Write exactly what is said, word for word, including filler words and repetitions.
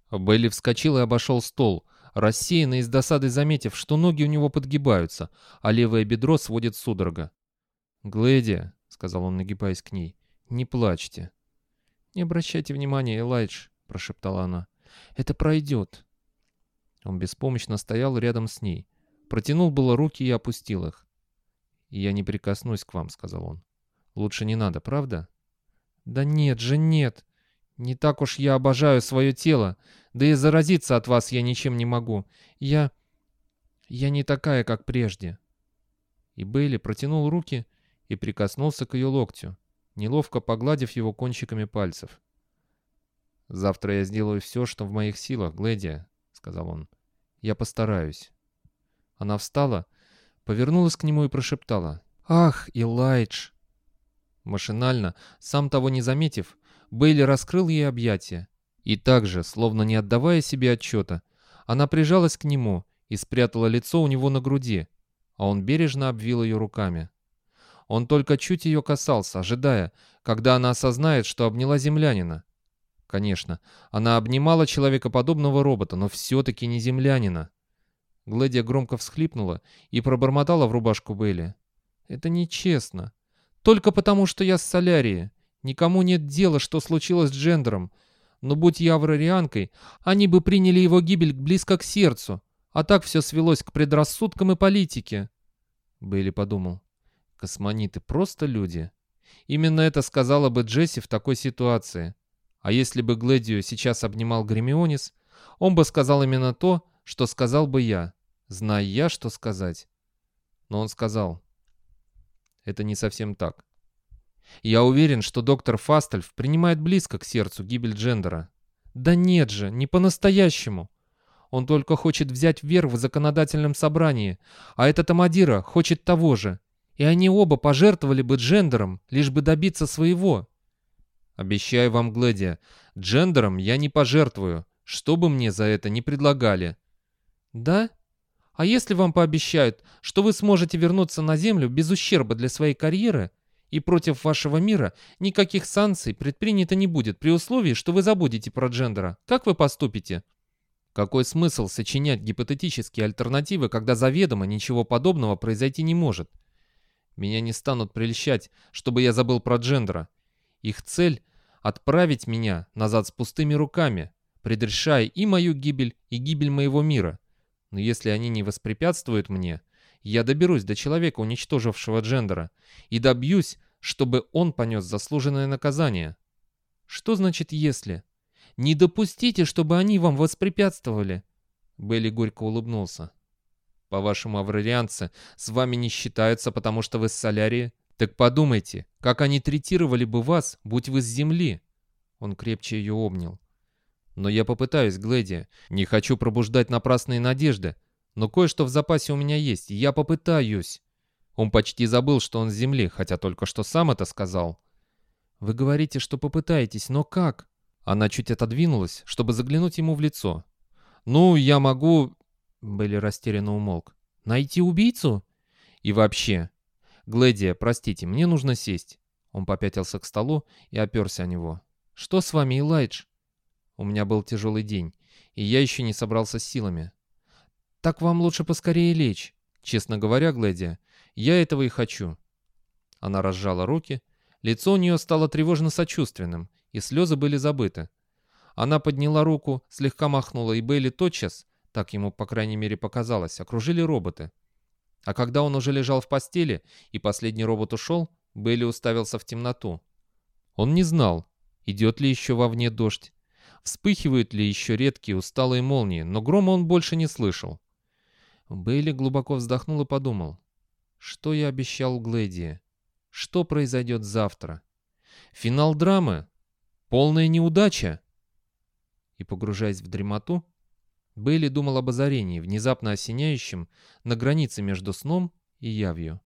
Бейли вскочил и обошел стол, рассеянно и с досадой заметив, что ноги у него подгибаются, а левое бедро сводит судорога. «Глэдия», — сказал он, нагибаясь к ней, — «не плачьте». «Не обращайте внимания, Элайдж», — прошептала она. «Это пройдет». Он беспомощно стоял рядом с ней, протянул было руки и опустил их. «Я не прикоснусь к вам», — сказал он. «Лучше не надо, правда?» «Да нет же, нет. Не так уж я обожаю свое тело. Да и заразиться от вас я ничем не могу. Я... я не такая, как прежде». И Бейли протянул руки и прикоснулся к ее локтю, неловко погладив его кончиками пальцев. «Завтра я сделаю все, что в моих силах, Глэдия», — сказал он. «Я постараюсь». Она встала, повернулась к нему и прошептала: «Ах, Элайдж!» Машинально, сам того не заметив, Бейли раскрыл ей объятия. И также, словно не отдавая себе отчета, она прижалась к нему и спрятала лицо у него на груди, а он бережно обвил ее руками. Он только чуть ее касался, ожидая, когда она осознает, что обняла землянина. Конечно, она обнимала человекоподобного робота, но все-таки не землянина. Глэдия громко всхлипнула и пробормотала в рубашку Бейли: «Это нечестно. Только потому, что я с Солярии. Никому нет дела, что случилось с Джендером. Но будь я аврарианкой, они бы приняли его гибель близко к сердцу. А так все свелось к предрассудкам и политике». Бейли подумал: космониты просто люди. Именно это сказала бы Джесси в такой ситуации. А если бы Глэдию сейчас обнимал Гермионис, он бы сказал именно то, что сказал бы я, зная я, что сказать. Но он сказал: это не совсем так. Я уверен, что доктор Фастельф принимает близко к сердцу гибель Джендера. Да нет же, не по-настоящему. Он только хочет взять верх в законодательном собрании, а этот Амадира хочет того же. И они оба пожертвовали бы Джендером, лишь бы добиться своего. Обещаю вам, Глэдия, Джендером я не пожертвую, что бы мне за это ни предлагали. Да? А если вам пообещают, что вы сможете вернуться на Землю без ущерба для своей карьеры, и против вашего мира никаких санкций предпринято не будет при условии, что вы забудете про Джендера, как вы поступите? Какой смысл сочинять гипотетические альтернативы, когда заведомо ничего подобного произойти не может? Меня не станут прельщать, чтобы я забыл про Джендера. Их цель — отправить меня назад с пустыми руками, предрешая и мою гибель, и гибель моего мира. Но если они не воспрепятствуют мне, я доберусь до человека, уничтожившего Джендера, и добьюсь, чтобы он понес заслуженное наказание. Что значит «если»? Не допустите, чтобы они вам воспрепятствовали. Бейли горько улыбнулся. По-вашему, аврарианцы с вами не считаются, потому что вы с Солярии? Так подумайте, как они третировали бы вас, будь вы с Земли. Он крепче ее обнял. Но я попытаюсь, Глэдия. Не хочу пробуждать напрасные надежды. Но кое-что в запасе у меня есть. Я попытаюсь. Он почти забыл, что он с Земли, хотя только что сам это сказал. Вы говорите, что попытаетесь, но как? Она чуть отодвинулась, чтобы заглянуть ему в лицо. Ну, я могу... Бейли растерянно умолк. Найти убийцу? И вообще... Глэдия, простите, мне нужно сесть. Он попятился к столу и оперся о него. Что с вами, Элайдж? У меня был тяжелый день, и я еще не собрался с силами. Так вам лучше поскорее лечь. Честно говоря, Глэдия, я этого и хочу. Она разжала руки, лицо у нее стало тревожно сочувственным, и слезы были забыты. Она подняла руку, слегка махнула, и Бейли тотчас, так ему, по крайней мере, показалось, окружили роботы. А когда он уже лежал в постели, и последний робот ушел, Бейли уставился в темноту. Он не знал, идет ли еще вовне дождь, вспыхивают ли еще редкие усталые молнии, но грома он больше не слышал. Бейли глубоко вздохнул и подумал: что я обещал Глэдии? Что произойдет завтра? Финал драмы? Полная неудача? И, погружаясь в дремоту, Бейли думал об озарении, внезапно осеняющем на границе между сном и явью.